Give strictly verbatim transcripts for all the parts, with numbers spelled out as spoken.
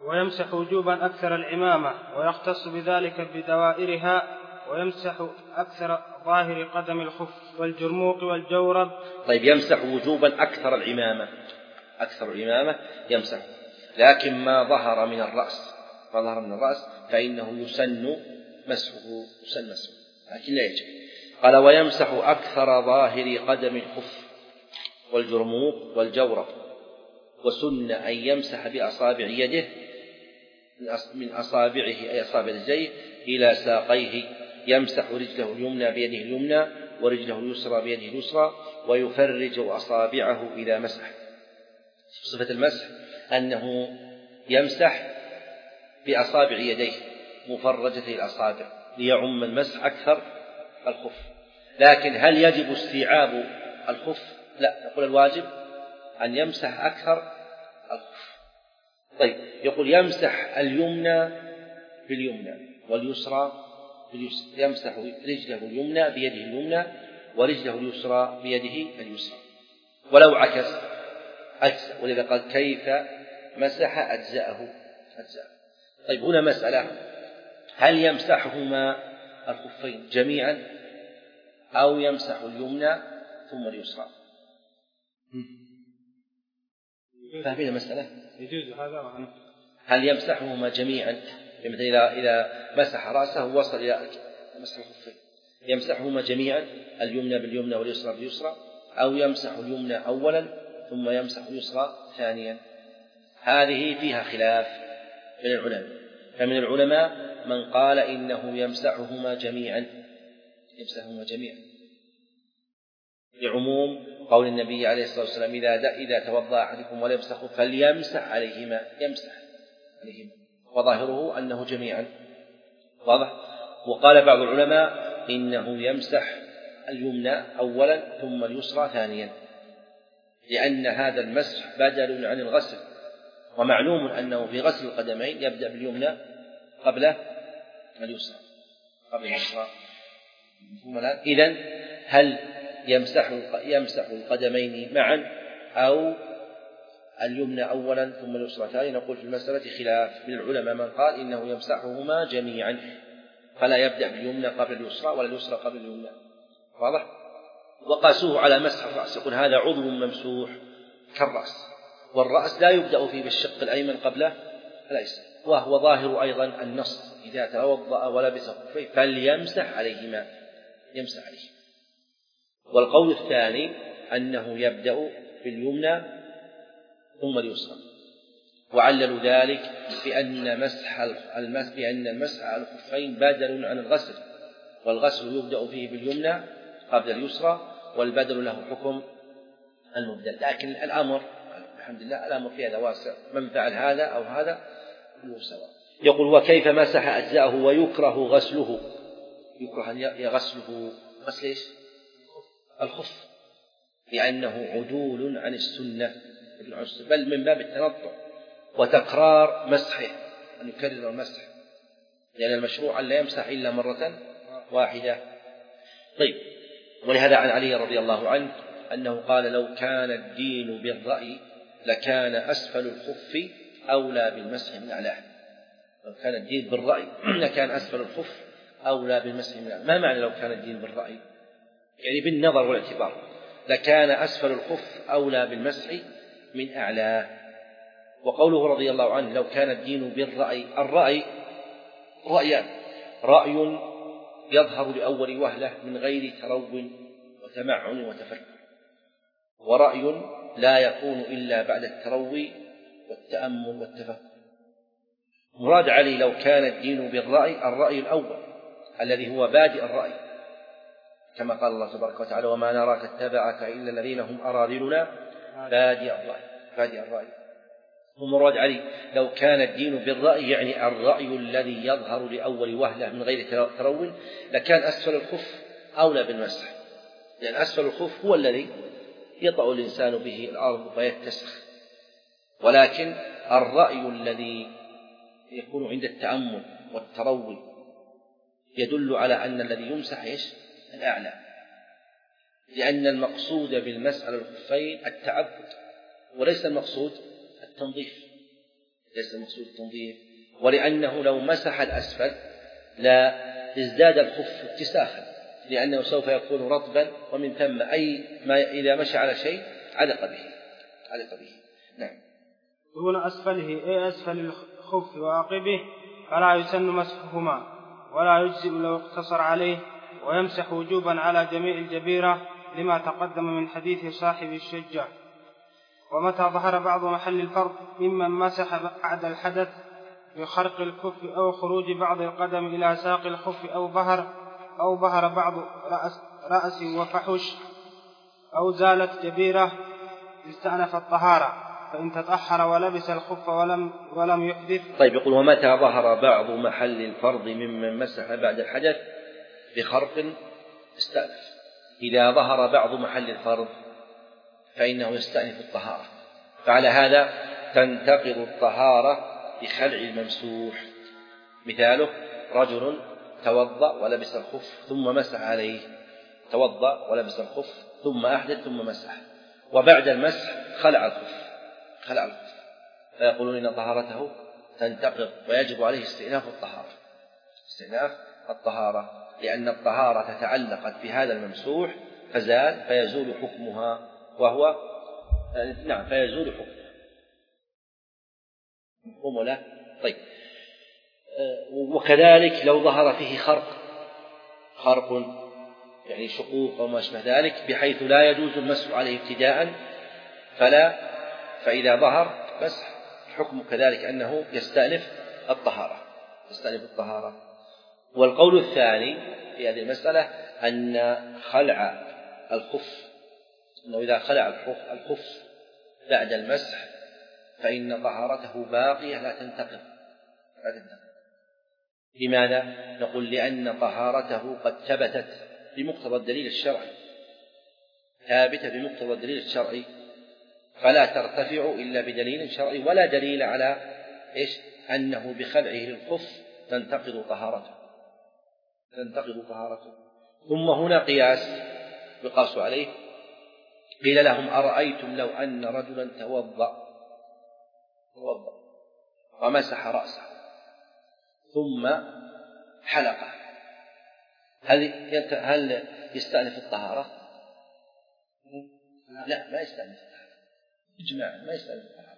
ويمسح وجوبا أكثر العمامة ويختص بذلك بدوائرها، ويمسح أكثر ظاهر قدم الخف والجرموق والجورب. طيب، يمسح وجوبا أكثر العمامة، أكثر العمامة يمسح، لكن ما ظهر من الرأس ما ظهر من الرأس فإنه يسن مسحه يسن مسحه لكن لا يجب. قال ويمسح أكثر ظاهر قدم الخف والجرموق والجورب، وسن أن يمسح بأصابع يده من أصابعه أي أصابع رجليه إلى ساقيه، يمسح رجله اليمنى بيده اليمنى ورجله اليسرى بيده اليسرى، ويفرج أصابعه إذا مسح. صفة المسح أنه يمسح بأصابع يديه مفرجة الأصابع ليعم المسح أكثر الخف. لكن هل يجب استيعاب الخف؟ لا، نقول الواجب أن يمسح أكثر الخف. طيب، يقول يمسح اليمنى باليمنى واليسرى باليسرى، يمسح رجله اليمنى بيده اليمنى ورجله اليسرى بيده اليسرى، ولو عكس أجزأ، ولذا قال كيف مسح أجزأه أجزأه. طيب، هنا مسألة، هل يمسحهما الخفين جميعا أو يمسح اليمنى ثم اليسرى؟ فاهمين المسألة؟ يجوز هذا. هل يمسحهما جميعا؟ مثل إذا إذا مسح رأسه وصل إلى مسح الخفين، يمسحهما جميعا اليمنى باليمنى واليسرى باليسرى، أو يمسح اليمنى أولا ثم يمسح اليسرى ثانيا؟ هذه فيها خلاف من العلماء. فمن العلماء من قال إنه يمسحهما جميعا يمسحهما جميعا لعموم قول النبي عليه الصلاة والسلام إذا إذا توضأ أحدكم ولا يمسح فليمسح عليهما، يمسح عليهما، وظاهره أنه جميعا، واضح. وقال بعض العلماء إنه يمسح اليمنى أولا ثم اليسرى ثانيا، لأن هذا المسح بدل عن الغسل، ومعلوم أنه في غسل القدمين يبدأ باليمنى قبل اليسرى قبل اليسرى. إذن هل يمسح يمسح القدمين معا أو اليمنى أولا ثم اليسرى ثانيا؟ نقول في المسألة خلاف من العلماء، من قال إنه يمسحهما جميعا فلا يبدأ باليمنى قبل اليسرى ولا اليسرى قبل اليمنى، واضح. وقاسوه على مسح الرأس، يقول هذا عضو ممسوح كالرأس، والرأس لا يبدأ فيه بالشق الأيمن قبل الأيسر، وهو ظاهر أيضا النص إذا توضأ ولبس خفيه فليمسح عليهما يمسح عليهما. والقول الثاني أنه يبدأ باليمنى ثم اليسرى، وعللوا ذلك بأن مسح المسح بأن المسح على الخفين بدل عن الغسل، والغسل يبدأ فيه باليمنى قبل اليسرى، والبدل له حكم المبدل. لكن الأمر الحمد لله الأمر في هذا واسع، من فعل هذا أو هذا كله سواء. يقول وكيف مسح أجزاءه ويكره غسله، يكره غسله غسل إيش؟ الخف، لأنه عدول عن السنة بل من باب التنطع وتكرار مسحه، أن يكرر المسح، لأن المشروع أن لا يمسح إلا مرة واحدة. طيب، ولهذا عن علي رضي الله عنه أنه قال لو كان الدين بالرأي لكان أسفل الخف أولى بالمسح من أعلاه. لو كان الدين بالرأي لكان أسفل الخف أولى بالمسح من أعلاه. ما معنى لو كان الدين بالرأي؟ يعني بالنظر والاعتبار، لكان أسفل الخف أولى بالمسح من أعلاه. وقوله رضي الله عنه لو كان الدين بالرأي، الرأي رأيان، رأي يظهر لأول وهلة من غير ترو وتمعن وتفكر، ورأي لا يكون إلا بعد التروي والتأمل والتفكر. مراد علي لو كان الدين بالرأي الرأي الأول الذي هو بادئ الرأي، كما قال الله تبارك وتعالى وما نراك اتبعك إلا الذين هم أراذلنا بادئ الرأي بادئ الرأي. ومراد علي لو كان الدين بالرأي يعني الرأي الذي يظهر لأول وهلة من غير ترو، لكان أسفل الخف أولى بالمسح، لأن أسفل الخف هو الذي يطأ الإنسان به الأرض ويتسخ. ولكن الرأي الذي يكون عند التأمل والتروي يدل على أن الذي يمسح إيش؟ الأعلى، لأن المقصود بالمسح على الخفين التعبد وليس المقصود التنظيف، ليس المقصود التنظيف، ولأنه لو مسح الأسفل لا ازداد الخف اتساخا، لأنه سوف يكون رطبا، ومن ثم أي ما إذا مشى على شيء علق به علق به. نعم. دون أسفله أي أسفل الخف وعقبه فلا يسن مسحهما، ولا يجزئ لو اقتصر عليه، ويمسح وجوبا على جميع الجبيرة لما تقدم من حديث صاحب الشجة. ومتى ظهر بعض محل الفرض ممن مسح بعد الحدث بخرق الكف أو خروج بعض القدم إلى ساق الخف أو ظهر أو ظهر بعض رأس, رأس وفحش أو زالت جبيرة استأنف الطهارة، فإن تطهر ولبس الخف ولم, ولم يحدث. طيب، يقول ومتى ظهر بعض محل الفرض ممن مسح بعد الحدث بخرق استأنف. إذا ظهر بعض محل الفرض فإنه يستأنف الطهارة، فعلى هذا تنتقض الطهارة بخلع الممسوح. مثاله رجل توضأ ولبس الخف ثم مسح عليه، توضأ ولبس الخف ثم أحدث ثم مسح، وبعد المسح خلع الخف خلع الخف فيقولون إن طهارته تنتقض ويجب عليه استئناف الطهارة استئناف الطهارة لأن الطهارة تعلقت بهذا الممسوح فزال فيزول حكمها، وهو نعم فيزول حكمها. مفهوم له؟ طيب. وكذلك لو ظهر فيه خرق خرق يعني شقوق أو ما أشبه ذلك بحيث لا يجوز المسح عليه ابتداء فلا فإذا ظهر مسح حكم كذلك أنه يستأنف الطهارة يستأنف الطهارة. والقول الثاني في هذه المسألة أن خلع الخف أنه إذا خلع الخف بعد المسح فإن طهارته باقية لا تنتقض لا تنتقض. لماذا؟ نقول لأن طهارته قد ثبتت بمقتضى الدليل الشرعي ثابتة بمقتضى الدليل الشرعي، فلا ترتفع إلا بدليل شرعي، ولا دليل على إيش أنه بخلعه للخف تنتقض طهارته تنتقض طهارته. ثم هنا قياس يقاس عليه. قيل لهم أرأيتم لو أن رجلا توضأ توضأ ومسح رأسه ثم حلقه، هل هل يستأنف الطهارة؟ لا، ما يستأنف الطهارة إجماعا، ما يستأنف الطهارة،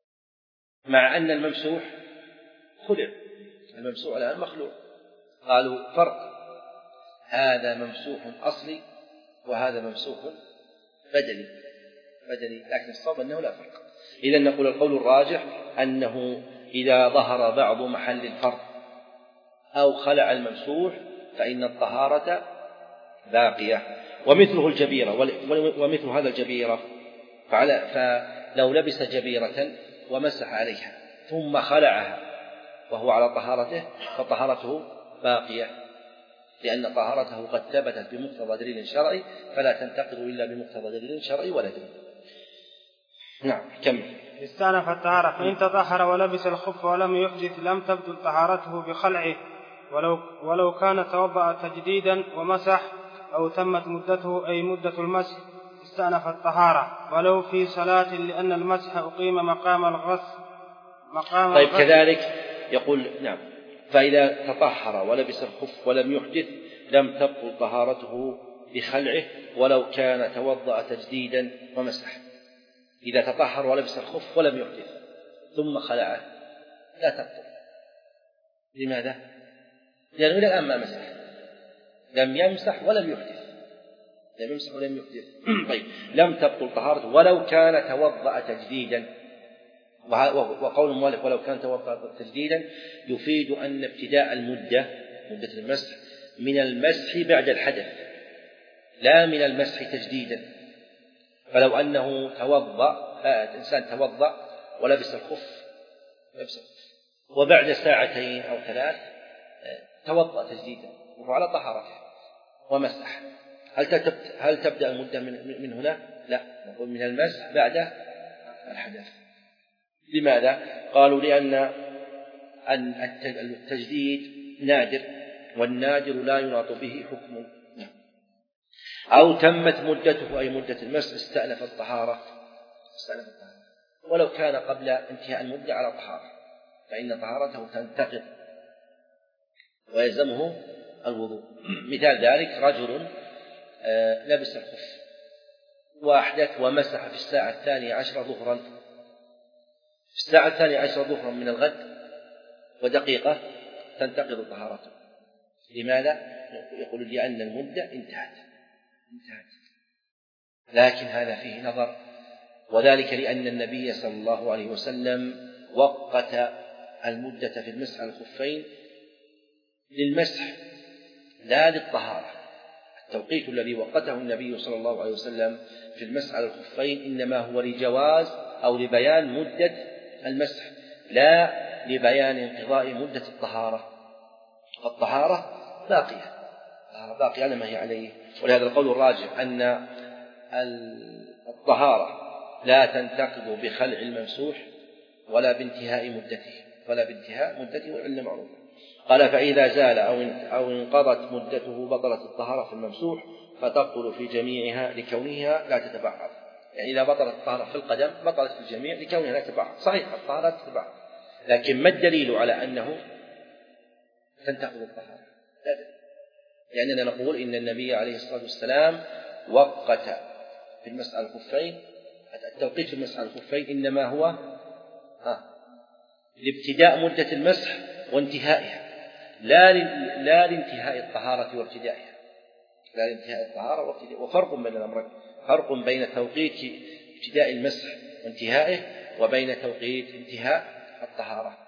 مع أن الممسوح خلع الممسوح الآن مخلوع. قالوا فرق، هذا ممسوح أصلي وهذا ممسوح بدلي بدلي لكن الصواب أنه لا فرق. إذن نقول القول الراجح أنه إذا ظهر بعض محل الفرق أو خلع الممسوح فإن الطهارة باقية. ومثله الجبيرة ومثل هذا الجبيرة فلو لبس جبيرة ومسح عليها ثم خلعها وهو على طهارته فطهارته باقية، لأن طهارته قد ثبتت بمقتضى دليل شرعي فلا تنتقض إلا بمقتضى دليل شرعي ولا دليل. نعم كمل. استأنف الطهارة فإن تطهر ولبس الخف ولم يحدث لم تبدل طهارته بخلعه، ولو, ولو كان توضأ تجديدا ومسح أو تمت مدته أي مدة المسح استأنف الطهارة ولو في صلاة، لأن المسح أقيم مقام الغسل مقام طيب الغسل. كذلك يقول نعم فإذا تطهر ولبس الخف ولم يحدث لم تبطل طهارته بخلعه ولو كان توضأ تجديدا ومسح. إذا تطهر ولبس الخف ولم يحدث ثم خلعه لا تبطل. لماذا؟ لأنه إلى الآن ما مسح، لم يمسح ولم يحدث لم يمسح ولم يحدث طيب لم تبطل طهارته ولو كان توضأ تجديدا. وقول المؤلف ولو كان توضأ تجديدا يفيد أن ابتداء المدة مدة المسح من المسح بعد الحدث لا من المسح تجديدا. فلو أنه توضأ إنسان توضأ ولبس الخف لبس الخف وبعد ساعتين أو ثلاث توضأ تجديدا وهو على طهارته ومسح، هل هل تبدأ المدة من, من هنا؟ لا، نقول من المسح بعد الحدث. لماذا؟ قالوا لأن التجديد نادر والنادر لا يناط به حكم. أو تمت مدته أي مدة المسح استأنف الطهارة استأنف الطهارة ولو كان قبل انتهاء المدة على طهارة. فإن طهارته تنتقض ويلزمه الوضوء. مثال ذلك رجل لبس الخف وأحدث ومسح في الساعة الثانية عشرة ظهرا، في الساعة الثانية عشرة ظهرا من الغد ودقيقة تنتقض طهارته. لماذا؟ يقول لأن المدة انتهت انتهت لكن هذا فيه نظر، وذلك لأن النبي صلى الله عليه وسلم وقت المدة في المسح على الخفين للمسح لا للطهارة. التوقيت الذي وقته النبي صلى الله عليه وسلم في المسح على الخفين إنما هو لجواز أو لبيان مدة المسح لا لبيان انقضاء مدة الطهارة. الطهارة باقية باقية على ما هي عليه. ولهذا القول الراجح أن الطهارة لا تنتقض بخلع الممسوح ولا بانتهاء مدته ولا بانتهاء مدته والعلة معروفة. قال فإذا زال أو انقضت مدته بطلت الطهارة في الممسوح فتبطل في جميعها لكونها لا تتبعض. يعني إذا بطلت الطهارة في القدم بطلت في الجميع لكونها لا تتبعض. صحيح الطهارة لا تتبعض، لكن ما الدليل على أنه تنتقض الطهارة؟ لا دليل، لأننا نقول إن النبي عليه الصلاة والسلام وقت في المسح على الخفين. التوقيت في المسح على الخفين إنما هو ها لابتداء مدة المسح وانتهائها لا لا لانتهاء الطهارة وابتدائها لا لانتهاء الطهارة وابتدائها. وفرق بين الأمرين، فرق بين توقيت ابتداء المسح وانتهائه وبين توقيت انتهاء الطهارة.